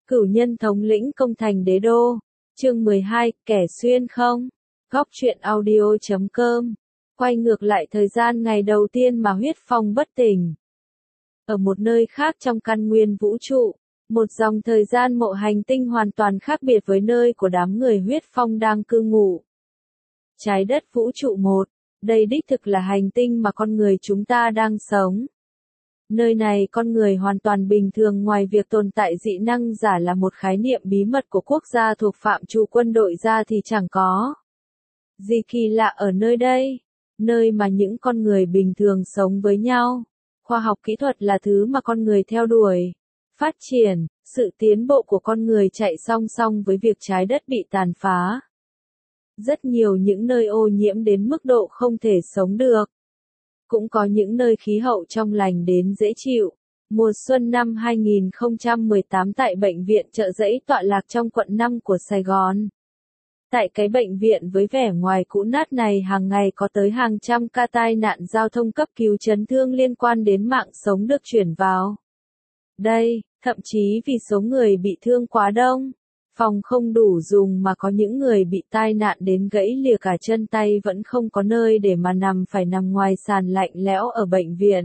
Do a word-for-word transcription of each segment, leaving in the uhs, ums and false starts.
Cửu nhân thống lĩnh công thành đế đô. Chương mười hai, kẻ xuyên không. Góc truyện audio chấm com. Quay ngược lại thời gian ngày đầu tiên mà Huyết Phong bất tỉnh. Ở một nơi khác trong căn nguyên vũ trụ, một dòng thời gian mộ hành tinh hoàn toàn khác biệt với nơi của đám người Huyết Phong đang cư ngụ. Trái đất vũ trụ một, đây đích thực là hành tinh mà con người chúng ta đang sống. Nơi này con người hoàn toàn bình thường, ngoài việc tồn tại dị năng giả là một khái niệm bí mật của quốc gia thuộc phạm trù quân đội ra thì chẳng có gì kỳ lạ ở nơi đây, nơi mà những con người bình thường sống với nhau. Khoa học kỹ thuật là thứ mà con người theo đuổi, phát triển, sự tiến bộ của con người chạy song song với việc trái đất bị tàn phá. Rất nhiều những nơi ô nhiễm đến mức độ không thể sống được. Cũng có những nơi khí hậu trong lành đến dễ chịu. Mùa xuân năm hai nghìn không trăm mười tám tại bệnh viện Chợ Giẫy tọa lạc trong quận năm của Sài Gòn. Tại cái bệnh viện với vẻ ngoài cũ nát này hàng ngày có tới hàng trăm ca tai nạn giao thông cấp cứu chấn thương liên quan đến mạng sống được chuyển vào đây, thậm chí vì số người bị thương quá đông, phòng không đủ dùng mà có những người bị tai nạn đến gãy lìa cả chân tay vẫn không có nơi để mà nằm, phải nằm ngoài sàn lạnh lẽo ở bệnh viện.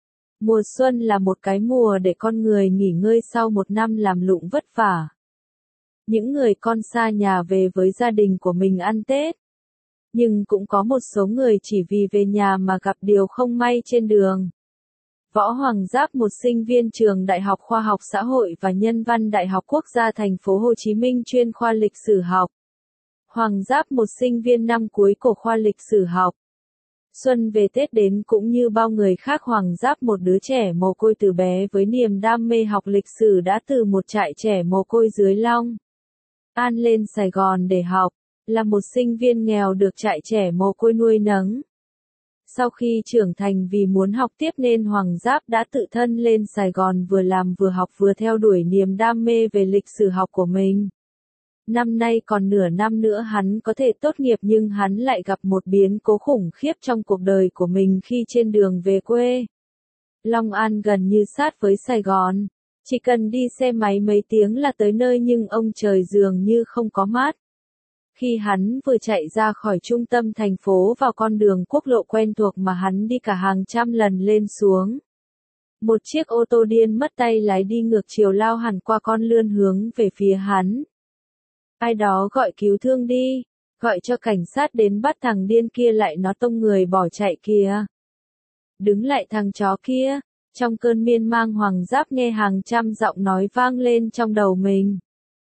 Mùa xuân là một cái mùa để con người nghỉ ngơi sau một năm làm lụng vất vả. Những người con xa nhà về với gia đình của mình ăn Tết. Nhưng cũng có một số người chỉ vì về nhà mà gặp điều không may trên đường. Võ Hoàng Giáp, một sinh viên trường Đại học Khoa học Xã hội và Nhân văn Đại học Quốc gia Thành phố Hồ Chí Minh chuyên khoa lịch sử học. Hoàng Giáp, một sinh viên năm cuối của khoa lịch sử học. Xuân về Tết đến cũng như bao người khác, Hoàng Giáp, một đứa trẻ mồ côi từ bé với niềm đam mê học lịch sử, đã từ một trại trẻ mồ côi dưới Long An lên Sài Gòn để học, là một sinh viên nghèo được trại trẻ mồ côi nuôi nấng. Sau khi trưởng thành vì muốn học tiếp nên Hoàng Giáp đã tự thân lên Sài Gòn vừa làm vừa học vừa theo đuổi niềm đam mê về lịch sử học của mình. Năm nay còn nửa năm nữa hắn có thể tốt nghiệp, nhưng hắn lại gặp một biến cố khủng khiếp trong cuộc đời của mình khi trên đường về quê. Long An gần như sát với Sài Gòn, chỉ cần đi xe máy mấy tiếng là tới nơi, nhưng ông trời dường như không có mắt. Khi hắn vừa chạy ra khỏi trung tâm thành phố vào con đường quốc lộ quen thuộc mà hắn đi cả hàng trăm lần lên xuống, một chiếc ô tô điên mất tay lái đi ngược chiều lao hẳn qua con lươn hướng về phía hắn. Ai đó gọi cứu thương đi, gọi cho cảnh sát đến bắt thằng điên kia lại, nó tông người bỏ chạy kìa. Đứng lại thằng chó kia. Trong cơn miên man, Hoàng Giáp nghe hàng trăm giọng nói vang lên trong đầu mình.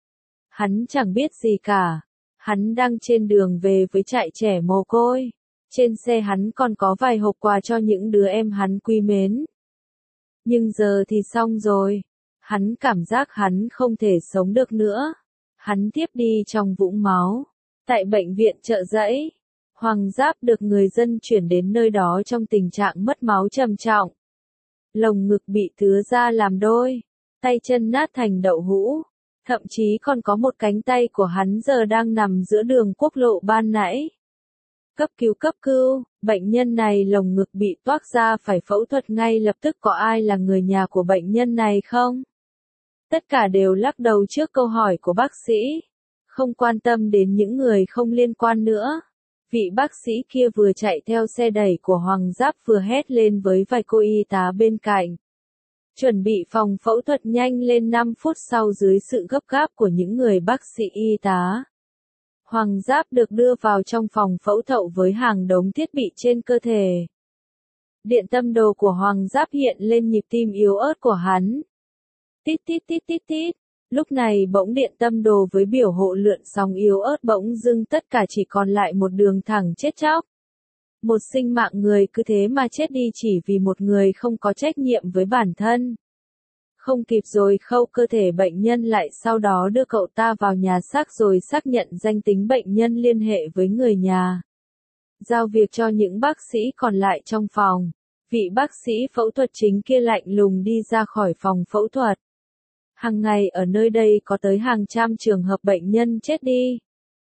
Hắn chẳng biết gì cả. Hắn đang trên đường về với trại trẻ mồ côi. Trên xe hắn còn có vài hộp quà cho những đứa em hắn quý mến. Nhưng giờ thì xong rồi. Hắn cảm giác hắn không thể sống được nữa. Hắn tiếp đi trong vũng máu. Tại bệnh viện Chợ Giẫy, Hoàng Giáp được người dân chuyển đến nơi đó trong tình trạng mất máu trầm trọng. Lồng ngực bị thứa ra làm đôi, tay chân nát thành đậu hũ, thậm chí còn có một cánh tay của hắn giờ đang nằm giữa đường quốc lộ ban nãy. Cấp cứu cấp cứu, bệnh nhân này lồng ngực bị toác ra phải phẫu thuật ngay lập tức. Có ai là người nhà của bệnh nhân này không? Tất cả đều lắc đầu trước câu hỏi của bác sĩ, không quan tâm đến những người không liên quan nữa. Vị bác sĩ kia vừa chạy theo xe đẩy của Hoàng Giáp vừa hét lên với vài cô y tá bên cạnh. Chuẩn bị phòng phẫu thuật nhanh lên. Năm phút sau, dưới sự gấp gáp của những người bác sĩ y tá, Hoàng Giáp được đưa vào trong phòng phẫu thuật với hàng đống thiết bị trên cơ thể. Điện tâm đồ của Hoàng Giáp hiện lên nhịp tim yếu ớt của hắn. Tít tít tít tít tít. Lúc này bỗng điện tâm đồ với biểu hộ lượn sóng yếu ớt bỗng dưng tất cả chỉ còn lại một đường thẳng chết chóc. Một sinh mạng người cứ thế mà chết đi chỉ vì một người không có trách nhiệm với bản thân. Không kịp rồi khâu cơ thể bệnh nhân lại, sau đó đưa cậu ta vào nhà xác rồi xác nhận danh tính bệnh nhân, liên hệ với người nhà. Giao việc cho những bác sĩ còn lại trong phòng. Vị bác sĩ phẫu thuật chính kia lạnh lùng đi ra khỏi phòng phẫu thuật. Hàng ngày ở nơi đây có tới hàng trăm trường hợp bệnh nhân chết đi.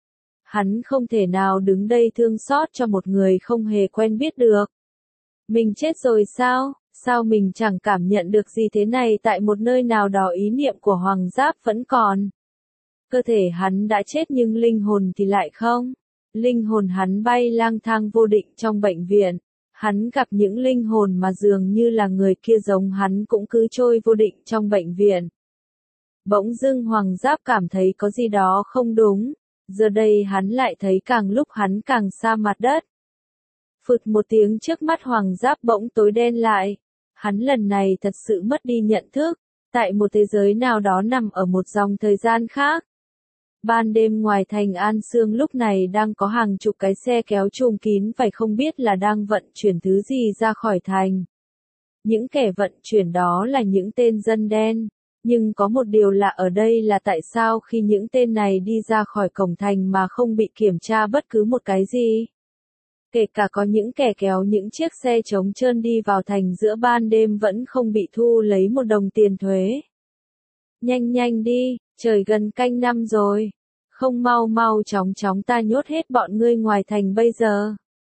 Hắn không thể nào đứng đây thương xót cho một người không hề quen biết được. Mình chết rồi sao? Sao mình chẳng cảm nhận được gì thế này, tại một nơi nào đó ý niệm của Hoàng Giáp vẫn còn. Cơ thể hắn đã chết nhưng linh hồn thì lại không. Linh hồn hắn bay lang thang vô định trong bệnh viện. Hắn gặp những linh hồn mà dường như là người kia giống hắn cũng cứ trôi vô định trong bệnh viện. Bỗng dưng Hoàng Giáp cảm thấy có gì đó không đúng. Giờ đây hắn lại thấy càng lúc hắn càng xa mặt đất. Phụt một tiếng, trước mắt Hoàng Giáp bỗng tối đen lại. Hắn lần này thật sự mất đi nhận thức. Tại một thế giới nào đó nằm ở một dòng thời gian khác. Ban đêm ngoài thành An Sương lúc này đang có hàng chục cái xe kéo trùm kín, phải không biết là đang vận chuyển thứ gì ra khỏi thành. Những kẻ vận chuyển đó là những tên dân đen. Nhưng có một điều lạ ở đây là tại sao khi những tên này đi ra khỏi cổng thành mà không bị kiểm tra bất cứ một cái gì. Kể cả có những kẻ kéo những chiếc xe trống trơn đi vào thành giữa ban đêm vẫn không bị thu lấy một đồng tiền thuế. Nhanh nhanh đi, trời gần canh năm rồi. Không mau mau chóng chóng ta nhốt hết bọn ngươi ngoài thành bây giờ.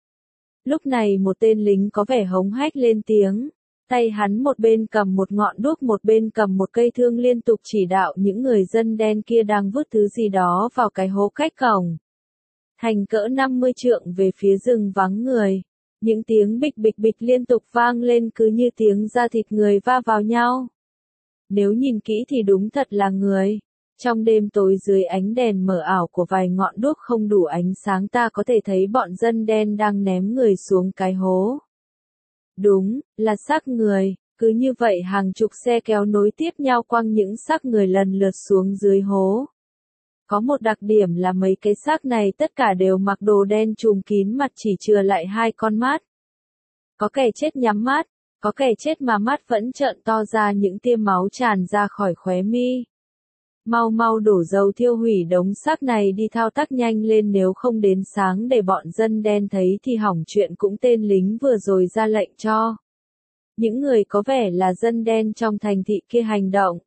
Lúc này một tên lính có vẻ hống hách lên tiếng. Tay hắn một bên cầm một ngọn đuốc, một bên cầm một cây thương, liên tục chỉ đạo những người dân đen kia đang vứt thứ gì đó vào cái hố cách cổng thành cỡ năm mươi trượng về phía rừng vắng người. Những tiếng bịch bịch bịch liên tục vang lên cứ như tiếng da thịt người va vào nhau. Nếu nhìn kỹ thì đúng thật là người. Trong đêm tối dưới ánh đèn mờ ảo của vài ngọn đuốc không đủ ánh sáng, ta có thể thấy bọn dân đen đang ném người xuống cái hố. Đúng, là xác người. Cứ như vậy hàng chục xe kéo nối tiếp nhau quăng những xác người lần lượt xuống dưới hố. Có một đặc điểm là mấy cái xác này tất cả đều mặc đồ đen trùm kín mặt, chỉ chừa lại hai con mắt. Có kẻ chết nhắm mắt, có kẻ chết mà mắt vẫn trợn to ra, những tia máu tràn ra khỏi khóe mi. Mau mau đổ dầu thiêu hủy đống xác này đi, thao tác nhanh lên, nếu không đến sáng để bọn dân đen thấy thì hỏng chuyện. Cũng tên lính vừa rồi ra lệnh cho những người có vẻ là dân đen trong thành thị kia hành động.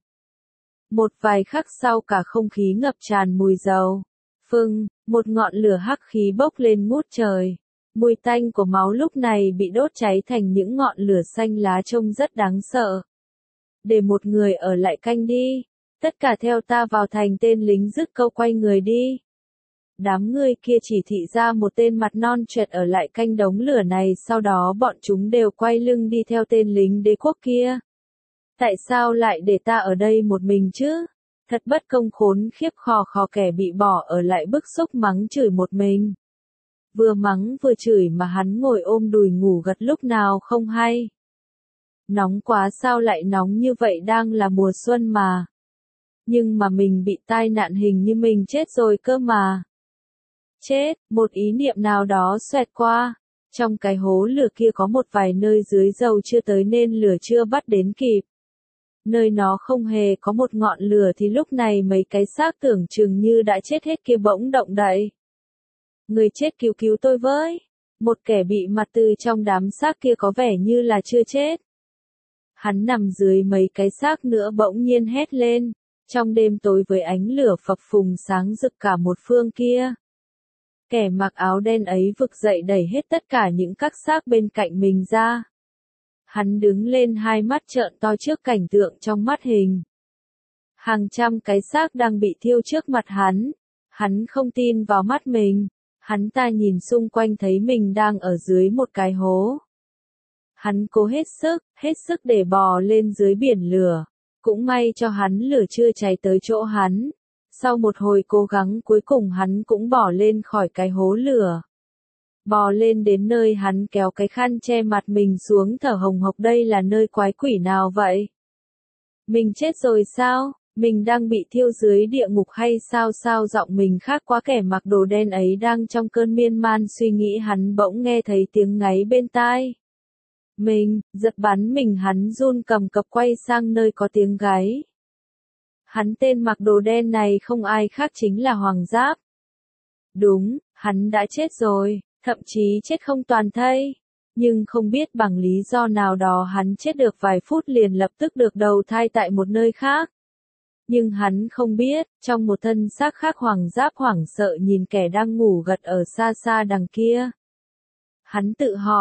Một vài khắc sau cả không khí ngập tràn mùi dầu. Phừng, một ngọn lửa hắc khí bốc lên ngút trời. Mùi tanh của máu lúc này bị đốt cháy thành những ngọn lửa xanh lá trông rất đáng sợ. Để một người ở lại canh đi. Tất cả theo ta vào thành, tên lính dứt câu quay người đi. Đám người kia chỉ thị ra một tên mặt non choẹt ở lại canh đống lửa này, sau đó bọn chúng đều quay lưng đi theo tên lính đế quốc kia. Tại sao lại để ta ở đây một mình chứ? Thật bất công, khốn khiếp, khò khò, kẻ bị bỏ ở lại bức xúc mắng chửi một mình. Vừa mắng vừa chửi mà hắn ngồi ôm đùi ngủ gật lúc nào không hay. Nóng quá, sao lại nóng như vậy, đang là mùa xuân mà. Nhưng mà mình bị tai nạn, hình như mình chết rồi cơ mà. Chết, một ý niệm nào đó xoẹt qua. Trong cái hố lửa kia có một vài nơi dưới dầu chưa tới nên lửa chưa bắt đến kịp. Nơi nó không hề có một ngọn lửa thì lúc này mấy cái xác tưởng chừng như đã chết hết kia bỗng động đậy. Người chết cứu cứu tôi với. Một kẻ bị mặt từ trong đám xác kia có vẻ như là chưa chết. Hắn nằm dưới mấy cái xác nữa bỗng nhiên hét lên. Trong đêm tối với ánh lửa phập phùng sáng rực cả một phương kia. Kẻ mặc áo đen ấy vực dậy đẩy hết tất cả những các xác bên cạnh mình ra. Hắn đứng lên, hai mắt trợn to trước cảnh tượng trong mắt hình. Hàng trăm cái xác đang bị thiêu trước mặt hắn. Hắn không tin vào mắt mình. Hắn ta nhìn xung quanh thấy mình đang ở dưới một cái hố. Hắn cố hết sức, hết sức để bò lên dưới biển lửa. Cũng may cho hắn lửa chưa cháy tới chỗ hắn. Sau một hồi cố gắng cuối cùng hắn cũng bò lên khỏi cái hố lửa. Bò lên đến nơi hắn kéo cái khăn che mặt mình xuống, thở hồng hộc. Đây là nơi quái quỷ nào vậy? Mình chết rồi sao? Mình đang bị thiêu dưới địa ngục hay sao? Sao giọng mình khác quá? Kẻ mặc đồ đen ấy đang trong cơn miên man suy nghĩ, hắn bỗng nghe thấy tiếng ngáy bên tai. Mình, giật bắn mình, hắn run cầm cập quay sang nơi có tiếng gáy. Hắn tên mặc đồ đen này không ai khác chính là Hoàng Giáp. Đúng, hắn đã chết rồi, thậm chí chết không toàn thây. Nhưng không biết bằng lý do nào đó hắn chết được vài phút liền lập tức được đầu thai tại một nơi khác. Nhưng hắn không biết, trong một thân xác khác Hoàng Giáp hoảng sợ nhìn kẻ đang ngủ gật ở xa xa đằng kia. Hắn tự hỏi,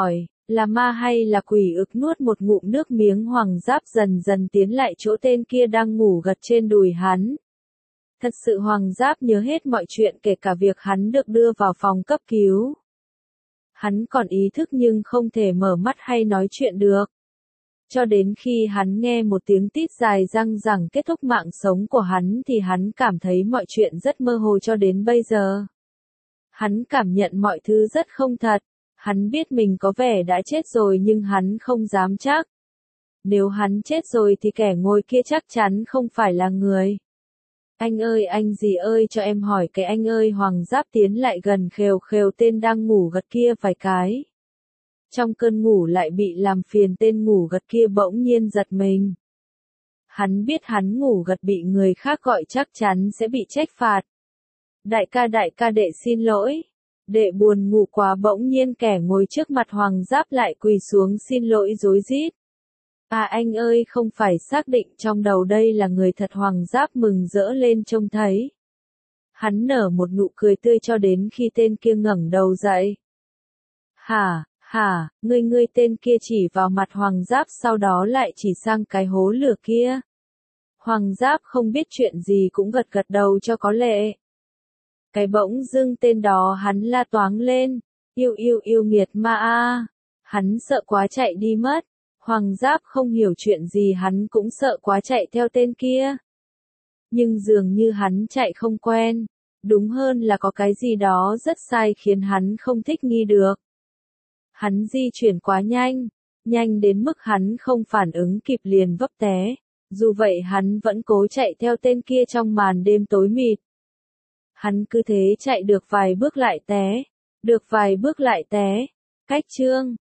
Là ma hay là quỷ? Ực nuốt một ngụm nước miếng, Hoàng Giáp dần dần tiến lại chỗ tên kia đang ngủ gật trên đùi hắn. Thật sự Hoàng Giáp nhớ hết mọi chuyện, kể cả việc hắn được đưa vào phòng cấp cứu. Hắn còn ý thức nhưng không thể mở mắt hay nói chuyện được. Cho đến khi hắn nghe một tiếng tít dài răng rằng kết thúc mạng sống của hắn thì hắn cảm thấy mọi chuyện rất mơ hồ cho đến bây giờ. Hắn cảm nhận mọi thứ rất không thật. Hắn biết mình có vẻ đã chết rồi nhưng hắn không dám chắc. Nếu hắn chết rồi thì kẻ ngồi kia chắc chắn không phải là người. Anh ơi, anh gì ơi, cho em hỏi cái anh ơi. Hoàng Giáp tiến lại gần, khều khều tên đang ngủ gật kia vài cái. Trong cơn ngủ lại bị làm phiền, tên ngủ gật kia bỗng nhiên giật mình. Hắn biết hắn ngủ gật bị người khác gọi chắc chắn sẽ bị trách phạt. Đại ca đại ca đệ xin lỗi. Đệ buồn ngủ quá. Bỗng nhiên kẻ ngồi trước mặt Hoàng Giáp lại quỳ xuống xin lỗi rối rít. À anh ơi, không phải xác định trong đầu đây là người thật? Hoàng Giáp mừng rỡ lên trông thấy. Hắn nở một nụ cười tươi cho đến khi tên kia ngẩng đầu dậy. Hả, hả, ngươi ngươi tên kia chỉ vào mặt Hoàng Giáp sau đó lại chỉ sang cái hố lửa kia. Hoàng Giáp không biết chuyện gì cũng gật gật đầu cho có lệ. Cái bỗng dưng tên đó hắn la toáng lên. Yêu yêu yêu nghiệt ma a. Hắn sợ quá chạy đi mất. Hoàng Giáp không hiểu chuyện gì, hắn cũng sợ quá chạy theo tên kia. Nhưng dường như hắn chạy không quen. Đúng hơn là có cái gì đó rất sai khiến hắn không thích nghi được. Hắn di chuyển quá nhanh. Nhanh đến mức hắn không phản ứng kịp liền vấp té. Dù vậy hắn vẫn cố chạy theo tên kia trong màn đêm tối mịt. Hắn cứ thế chạy được vài bước lại té. Được vài bước lại té. Cách chương